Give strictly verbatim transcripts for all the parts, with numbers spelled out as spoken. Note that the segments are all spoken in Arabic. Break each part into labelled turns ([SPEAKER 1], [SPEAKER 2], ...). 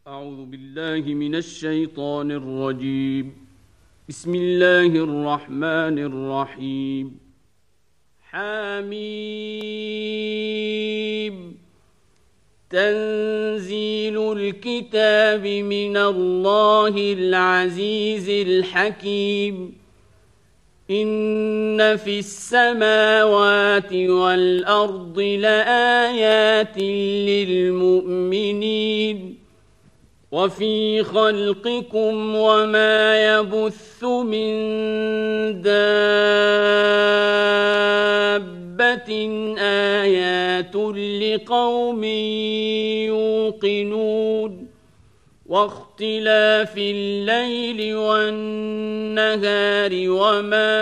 [SPEAKER 1] أعوذ بالله من الشيطان الرجيم. بسم الله الرحمن الرحيم. حميم. تنزيل الكتاب من الله العزيز الحكيم. إن في السماوات والأرض لآيات للمؤمنين وفي خلقكم وما يبث من دابة آيات لقوم يوقنون واختلاف الليل والنهار وما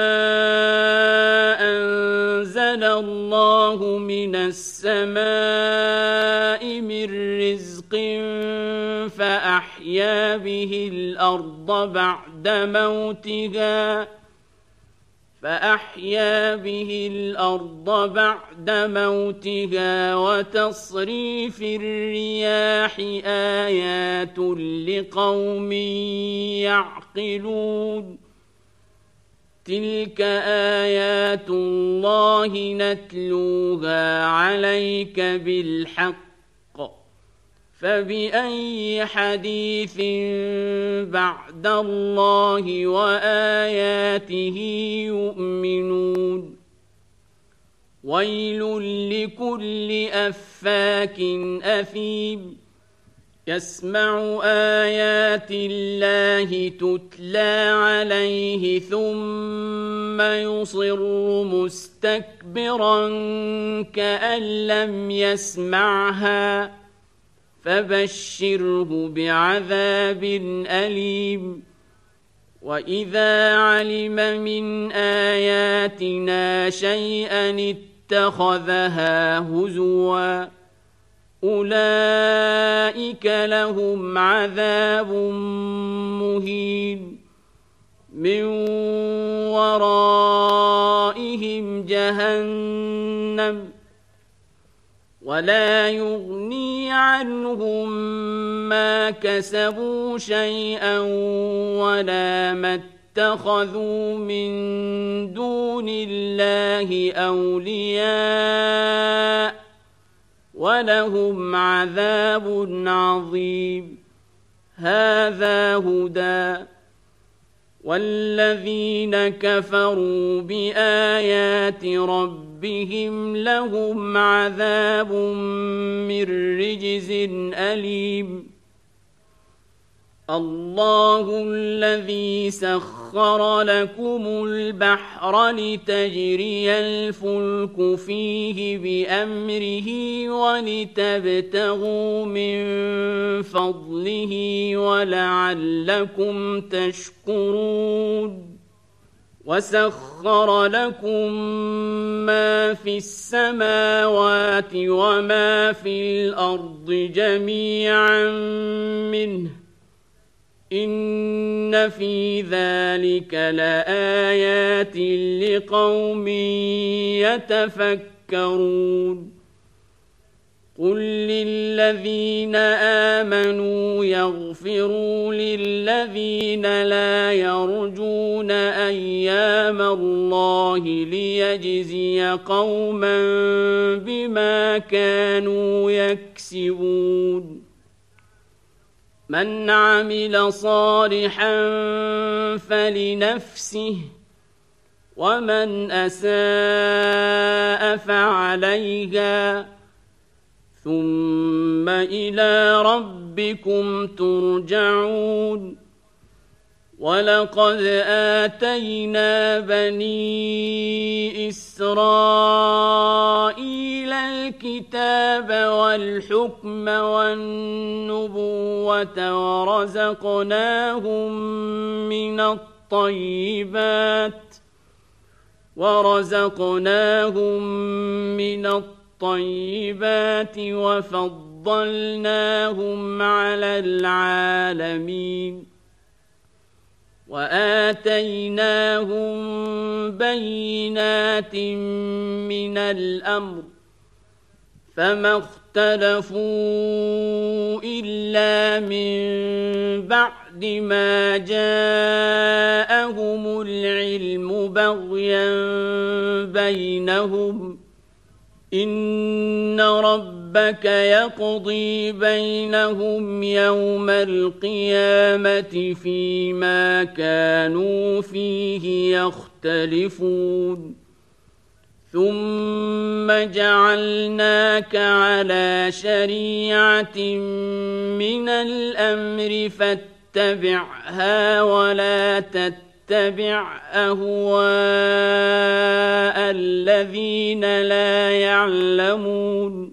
[SPEAKER 1] أنزل الله من السماء من رزق فأحيا به الأرض بعد موتها فأحيا به الأرض بعد موتها وتصريف الرياح آيات لقوم يعقلون تلك آيات الله نتلوها عليك بالحق فبأي حديث بعد الله وآياته يؤمنون ويل لكل أفاك أثيم يسمع آيات الله تتلى عليه ثم يصر مستكبرا كأن لم يسمعها فبشره بعذاب أليم وإذا علم من آياتنا شيئا اتخذها هزوا أولئك لهم عذاب مهين من ورائهم جهنم ولا يغني عنهم ما كسبوا شيئا ولا ما اتخذوا من دون الله أولياء ولهم عذاب عظيم هذا هدى والذين كفروا بآيات ربهم لهم عذاب من رجز أليم الله الذي سخر لكم البحر لتجري الفلك فيه بأمره ولتبتغوا من فضله ولعلكم تشكرون وسخر لكم ما في السماوات وما في الأرض جميعا منه إن في ذلك لآيات لقوم يتفكرون قل للذين آمنوا يغفروا للذين لا يرجون أيام الله ليجزي قوما بما كانوا يكسبون من عمل صالحا فلنفسه ومن أساء فعليها ثم إلى ربكم ترجعون ولقد آتينا بني إسرائيل الكتاب والحكم والنبوة ورزقناهم من الطيبات ورزقناهم من الطيبات وفضلناهم على العالمين وآتيناهم بينات من الأمر فما اختلفوا إلا من بعد ما جاءهم العلم بغيا بينهم إن ربك يقضي بينهم يوم القيامة فيما كانوا فيه يختلفون ثم جعلناك على شريعة من الأمر فاتبعها ولا تتبع أهواء الذين لا يعلمون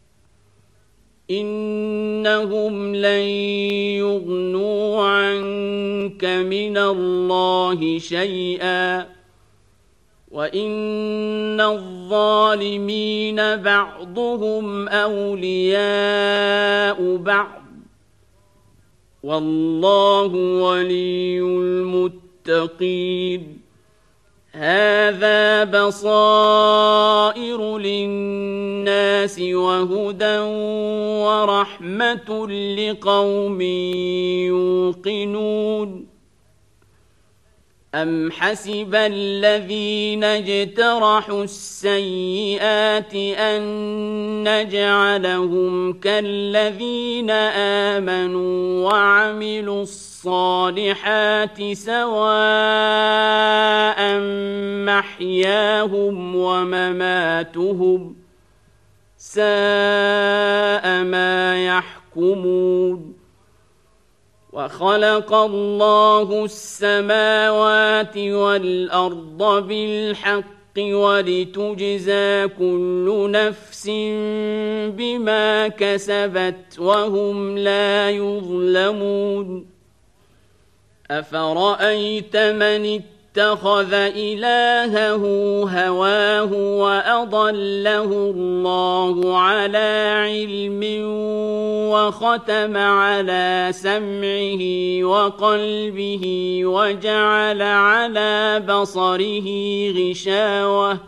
[SPEAKER 1] إنهم لن يغنوا عنك من الله شيئا وإن الظالمين بعضهم أولياء بعض والله ولي المتقين هذا بصائر للناس وهدى ورحمة لقوم يوقنون أم حسب الذين اجترحوا السيئات أن نجعلهم كالذين آمنوا وعملوا الصالحات سواء محياهم ومماتهم ساء ما يحكمون وخلق الله السماوات والأرض بالحق ولتجزى كل نفس بما كسبت وهم لا يظلمون أفرأيت من اتخذ إلهه هواه وأضله الله على علم وختم على سمعه وقلبه وجعل على بصره غشاوة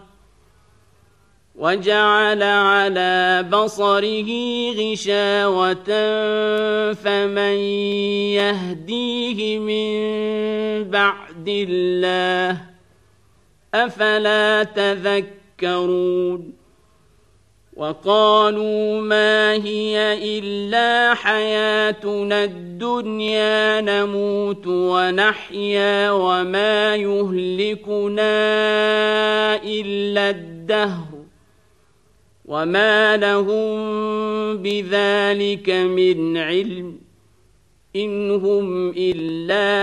[SPEAKER 1] وجعل على بصره غشاوة فمن يهديه من بعد الله أفلا تذكرون وقالوا ما هي إلا حياتنا الدنيا نموت ونحيا وما يهلكنا إلا الدهر وما لهم بذلك من علم إن هم إلا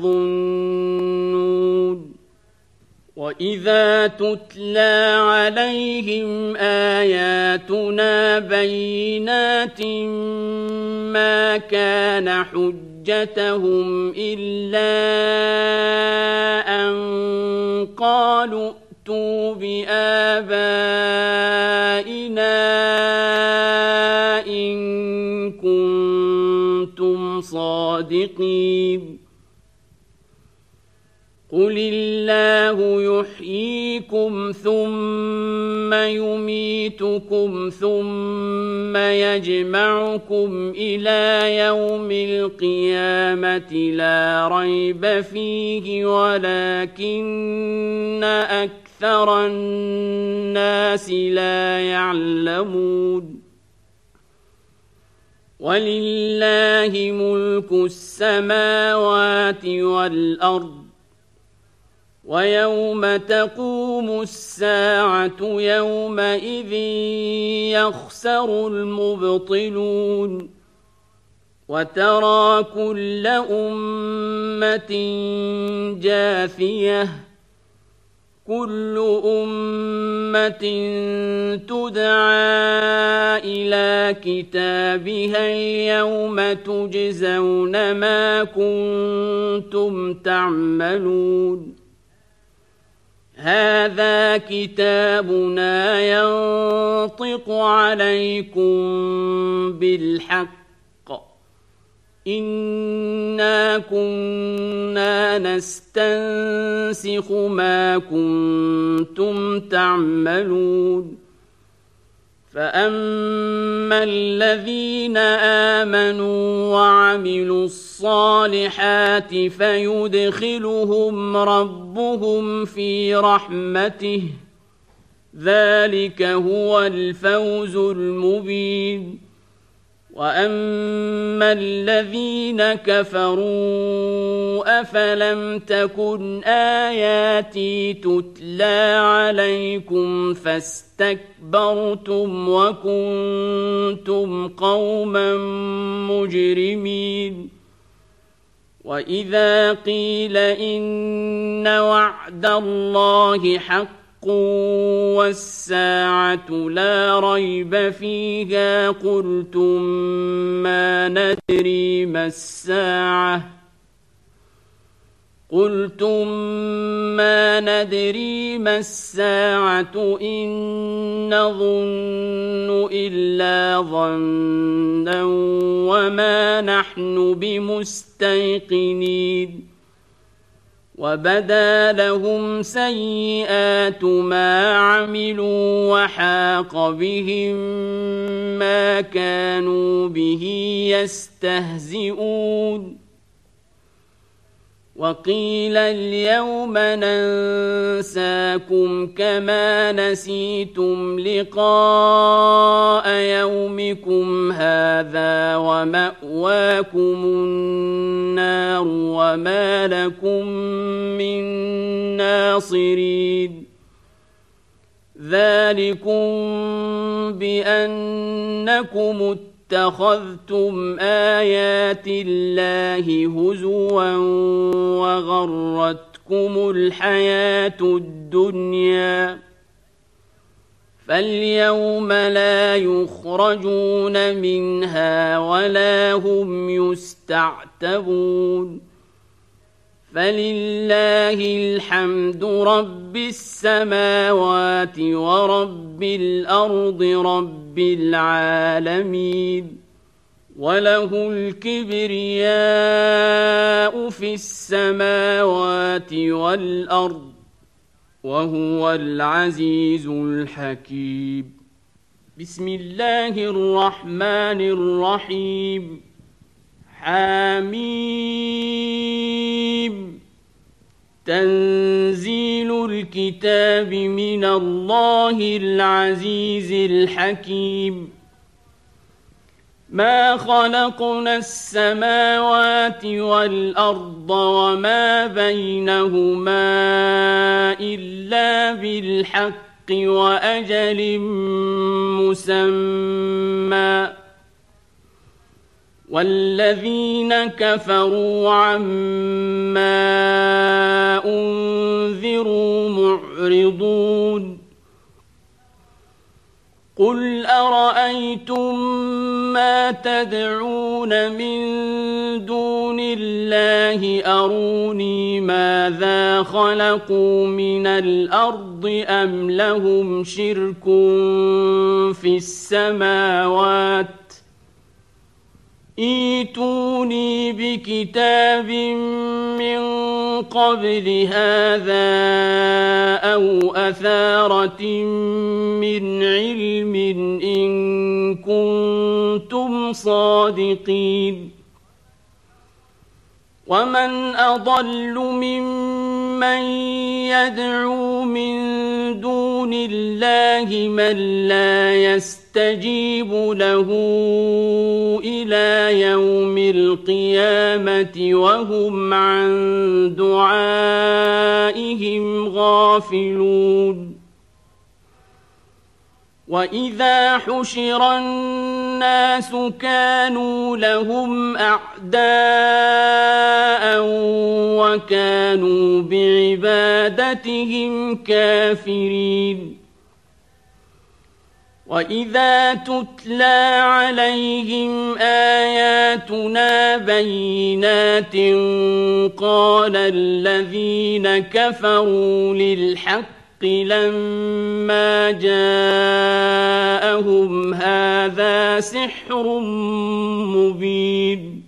[SPEAKER 1] يظنون وإذا تتلى عليهم آياتنا بينات ما كان حجتهم إلا أن قالوا ائتوا بآبائنا إن كنتم صادقين قل الله يحييكم ثم يميتكم ثم يجمعكم إلى يوم القيامة لا ريب فيه ولكن أكثر الناس لا يعلمون ولله ملك السماوات والأرض ويوم تقوم الساعة يومئذ يخسر المبطلون وترى كل أمة جاثية كل أمة تدعى إلى كتابها اليوم تجزون ما كنتم تعملون هذا كتابنا ينطق عليكم بالحق إنا كنا نستنسخ ما كنتم تعملون فأما الذين آمنوا وعملوا الصالحات فيدخلهم ربهم في رحمته ذلك هو الفوز المبين وأما الذين كفروا أفلم تكن آياتي تتلى عليكم فاستكبرتم وكنتم قوما مجرمين وإذا قيل إن وعد الله حق والساعة لا ريب فيها قلتم ما ندري ما الساعة قلتم ما ندري ما الساعة إن نظن إلا ظنا وما نحن بمستيقنين وبدا لهم سيئات ما عملوا وحاق بهم ما كانوا به يستهزئون وقيل اليوم ننساكم كما نسيتم لقاء يومكم هذا ومأواكم النار وما لكم من ناصرين ذلكم بأنكم اتخذتم آيات الله هزوا وغرتكم الحياة الدنيا فاليوم لا يخرجون منها ولا هم يستعتبون فلله الحمد رب السماوات ورب الأرض رب العالمين وله الكبرياء في السماوات والأرض وهو العزيز الحكيم بسم الله الرحمن الرحيم حميم تنزيل الكتاب من الله العزيز الحكيم ما خلقنا السماوات والأرض وما بينهما إلا بالحق وأجل مسمى والذين كفروا عما أنذروا معرضون قل أرأيتم ما تدعون من دون الله أروني ماذا خلقوا من الأرض أم لهم شرك في السماوات ائتوني بكتاب من قبل هذا أو أثارة من علم إن كنتم صادقين ومن أضل ممن يدعو من دون الله من لا يستجيب له إلى يوم القيامة وهم عن دعائهم غافلون وإذا حشر الناس كانوا لهم أعداء وكانوا بعبادتهم كافرين وإذا تتلى عليهم آياتنا بينات قال الذين كفروا للحق لما جاءهم هذا سحر مبين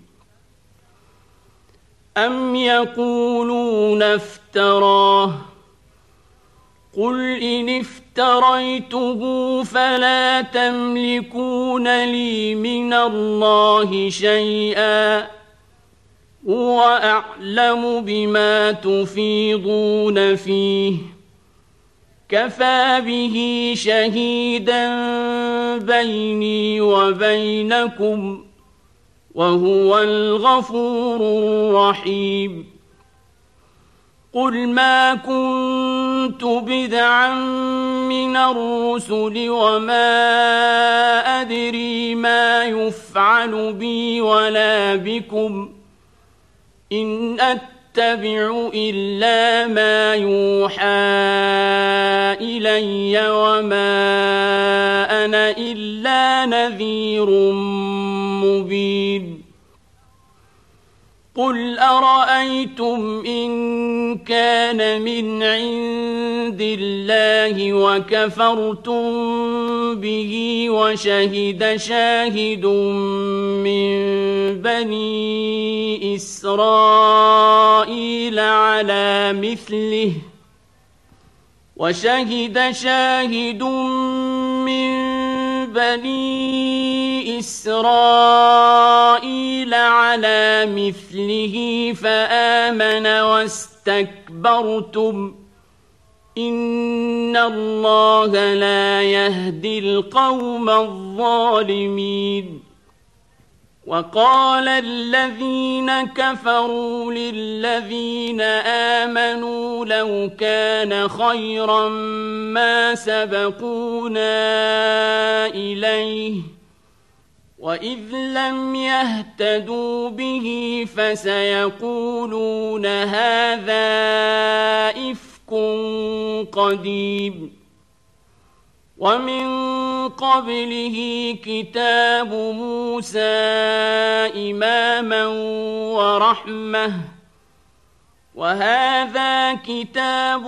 [SPEAKER 1] أم يقولون افتراه قل إن افتريته فلا تملكون لي من الله شيئا هو أعلم بما تفيضون فيه كفى به شهيدا بيني وبينكم وهو الغفور الرحيم قل ما كنت بدعا من الرسل وما أدري ما يفعل بي ولا بكم إن أتبع إلا ما يوحى إلي وما أنا إلا نذير مبين قل أرأيتم إن كان من عند الله وكفرتم به وشهد شاهد من بني إسرائيل على مثله وشهد شاهد من بني إسرائيل على مثله فآمن واستكبرتم إن الله لا يهدي القوم الظالمين وقال الذين كفروا للذين آمنوا لو كان خيرا ما سبقونا إليه وإذ لم يهتدوا به فسيقولون هذا إفك قديم ومن قبله كتاب موسى إماما ورحمة وهذا كتاب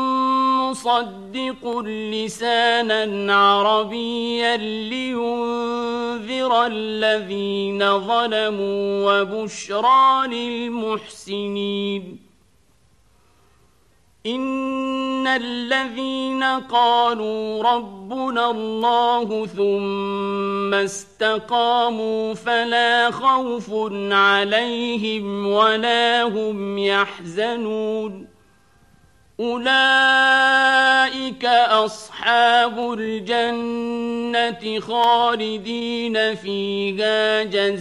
[SPEAKER 1] مصدق لسانا عربيا لينذر الذين ظلموا وبشرى للمحسنين إن الذين قالوا ربنا الله ثم استقاموا فلا خوف عليهم ولا هم يحزنون أولئك أصحاب الجنة خالدين فيها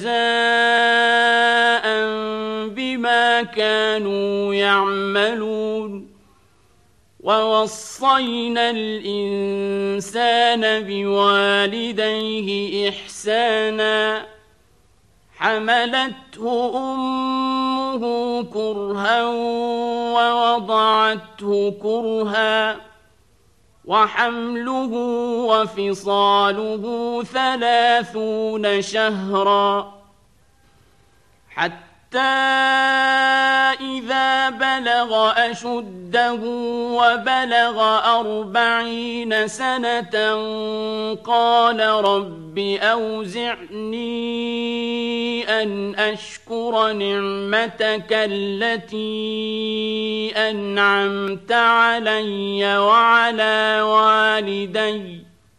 [SPEAKER 1] جزاء بما كانوا يعملون ووصينا الإنسان بوالديه إحسانا حملته أمه كرها ووضعته كرها وحمله وفصاله ثلاثون شهرا حتى إذا بلغ أشده وبلغ أربعين سنة قال رب أوزعني أن أشكر نعمتك التي أنعمت علي وعلى والدي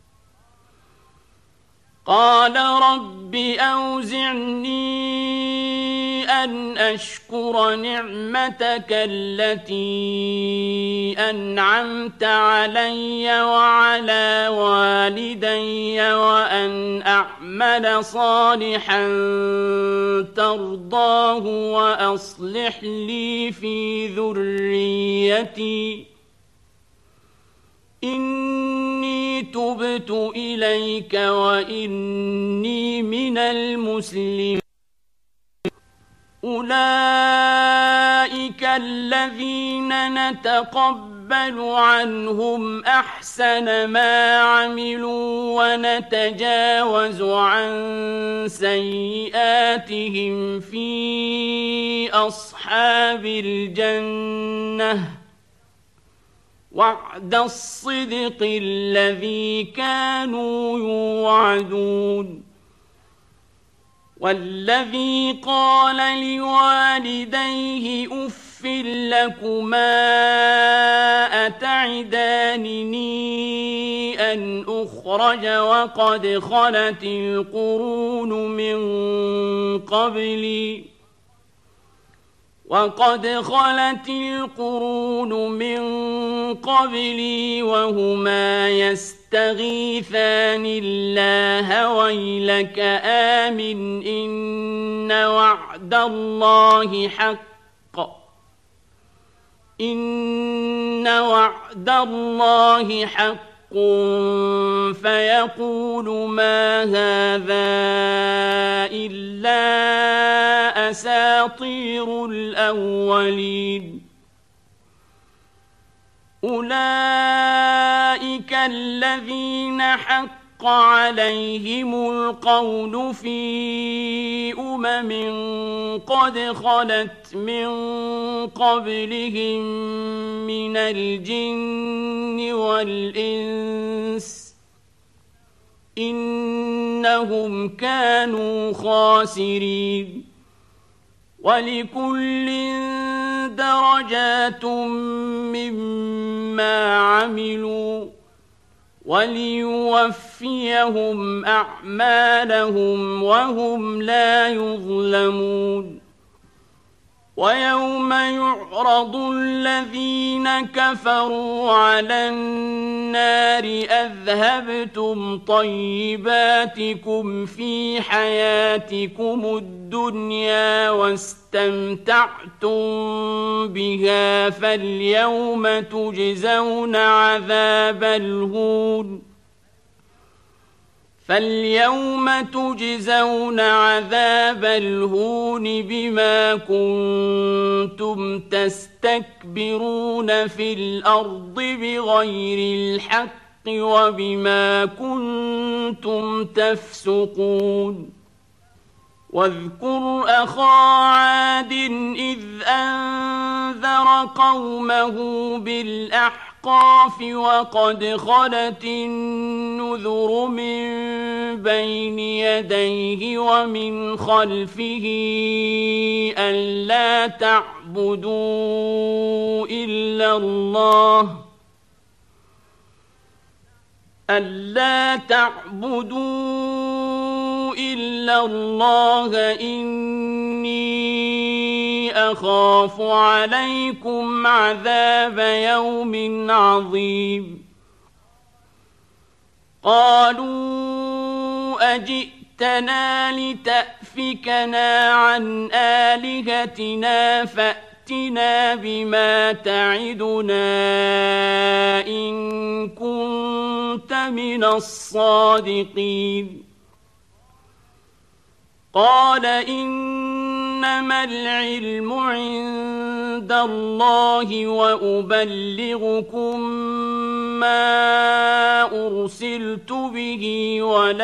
[SPEAKER 1] قال رب أوزعني أن أشكر نعمتك التي أنعمت علي وعلى والدي وأن أعمل صالحا ترضاه وأصلح لي في ذريتي إني تبت إليك وإني من المسلمين أولئك الذين نتقبل عنهم أحسن ما عملوا ونتجاوز عن سيئاتهم في أصحاب الجنة وعد الصدق الذي كانوا يوعدون والذي قال لوالديه أف لكما أتعلمون يعدانني أن أخرج وقد خلت القرون من قبلي وقد خلت القرون من قبلي وهما يستغيثان الله ويلك آمن إن وعد الله حق إن وعد الله حق فيقول ما هذا إلا أساطير الأولين أولئك الذين حق عليهم القول في أمم قد خلت من قبلهم من الجن والإنس إنهم كانوا خاسرين ولكل درجات مما عملوا وليوفيهم أعمالهم وهم لا يظلمون ويوم يعرض الذين كفروا على النار أذهبتم طيباتكم في حياتكم الدنيا واستمتعتم بها فاليوم تجزون عذاب الهون فاليوم تجزون عذاب الهون بما كنتم تستكبرون في الأرض بغير الحق وبما كنتم تفسقون واذكر أخا عاد إذ أنذر قومه بالأحقاف وقد خلت النذر من بين يديه ومن خلفه ألا تعبدوا إلا الله ألا تعبدوا إلا الله إني أخاف عليكم عذاب يوم عظيم قالوا أجئتنا لتأفكنا عن آلهتنا فأتنا بما تعدنا إن كنت من الصادقين قال إنما العلم عند الله وأبلغكم ما أرسلت به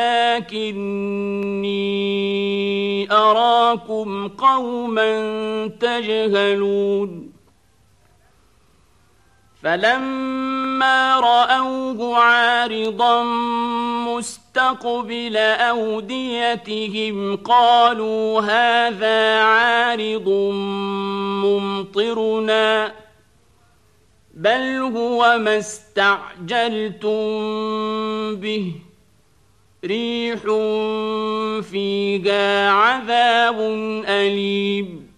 [SPEAKER 1] ولكني أراكم قوما تجهلون فلما رأوه عارضا مستقبل أوديتهم قالوا هذا عارض ممطرنا بل هو ما استعجلتم به ريح فيها عذاب أليم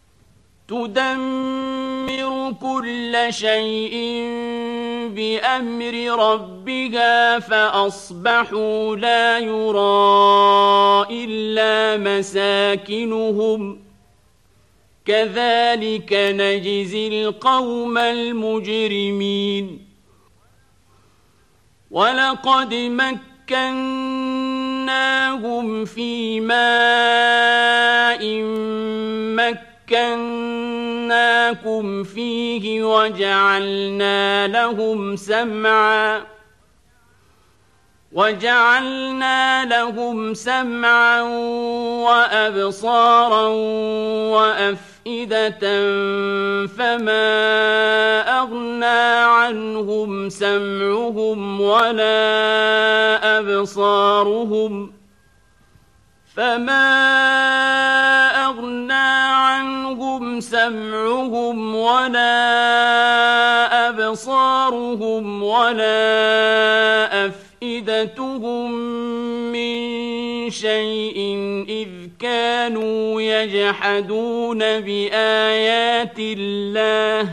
[SPEAKER 1] تدمر كل شيء بأمر ربها فأصبحوا لا يرى إلا مساكنهم كذلك نجزي القوم المجرمين ولقد مكناهم في ماء مكناكم فيه وجعلنا لهم سمعا وجعلنا لهم سمعا وأبصارا وأفئدة فما أغنى عنهم سمعهم ولا أبصارهم فما أغنى عنهم سمعهم ولا أبصارهم ولا أفئدتهم من شيء إذ كانوا يجحدون بآيات الله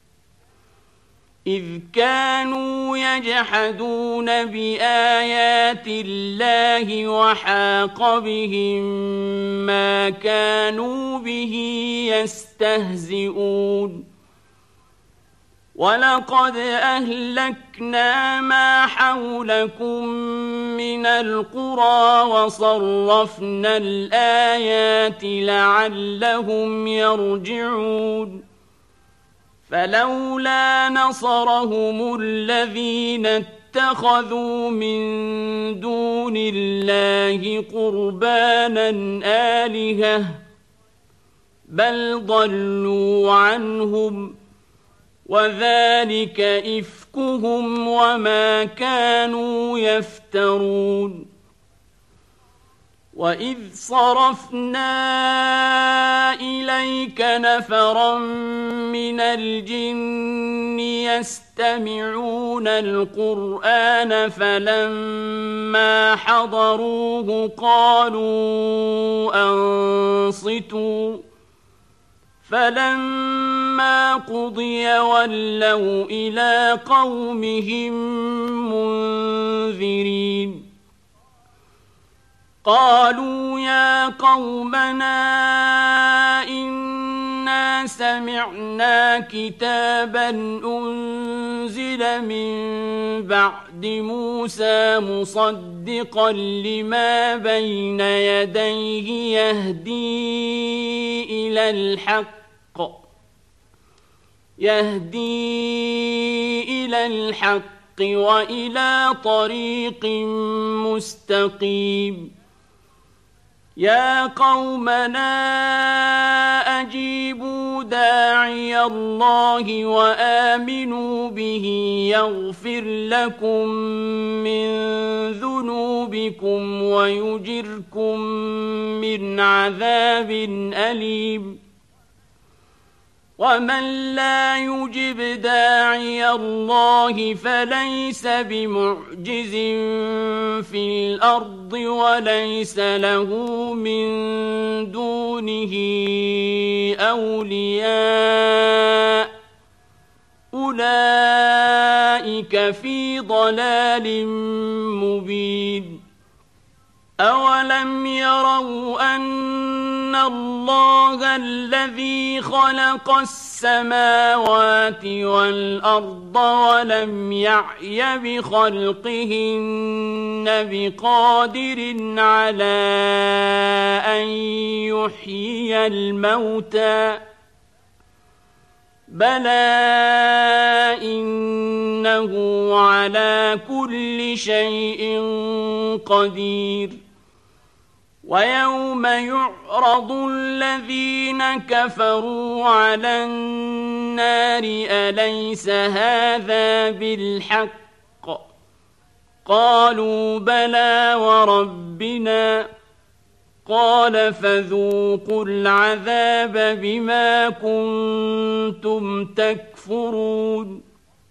[SPEAKER 1] إذ كانوا يجحدون بآيات الله وحاق بهم ما كانوا به يستهزئون ولقد أهلكنا ما حولكم من القرى وصرفنا الآيات لعلهم يرجعون فلولا نصرهم الذين اتخذوا من دون الله قربانا آلهة بل ضلوا عنهم وذلك إفكهم وما كانوا يفترون وإذ صرفنا إليك نفرا من الجن يستمعون القرآن فلما حضروه قالوا أنصتوا فلما قضي ولوا إلى قومهم منذرين قالوا يا قومنا إنا سمعنا كتابا أنزل من بعد موسى مصدقا لما بين يديه يهدي إلى الحق يهدي إلى الحق وإلى طريق مستقيم يا قومنا أجيبوا داعي الله وآمنوا به يغفر لكم من ذنوبكم ويجركم من عذاب أليم ومن لا يجب داعي الله فليس بمعجز في الأرض وليس له من دونه أولياء أولئك في ضلال مبين أولم يروا أن الله الذي خلق السماوات والأرض ولم يعي بخلقهن بقادر على أن يحيي الموتى بلى إنه على كل شيء قدير ويوم يعرض الذين كفروا على النار أليس هذا بالحق قالوا بلى وربنا قال فذوقوا العذاب بما كنتم تكفرون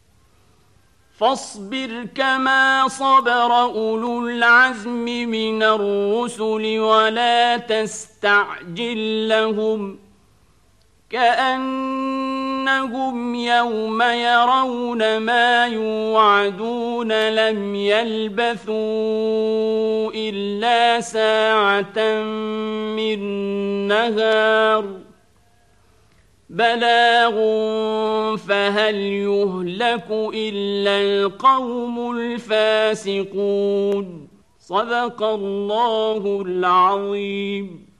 [SPEAKER 1] فاصبر كما صبر أولو العزم من الرسل ولا تستعجل لهم كأنهم يوم يرون ما يوعدون لم يلبثوا إلا ساعة من نهار بلاغ فهل يهلك إلا القوم الفاسقون صدق الله العظيم.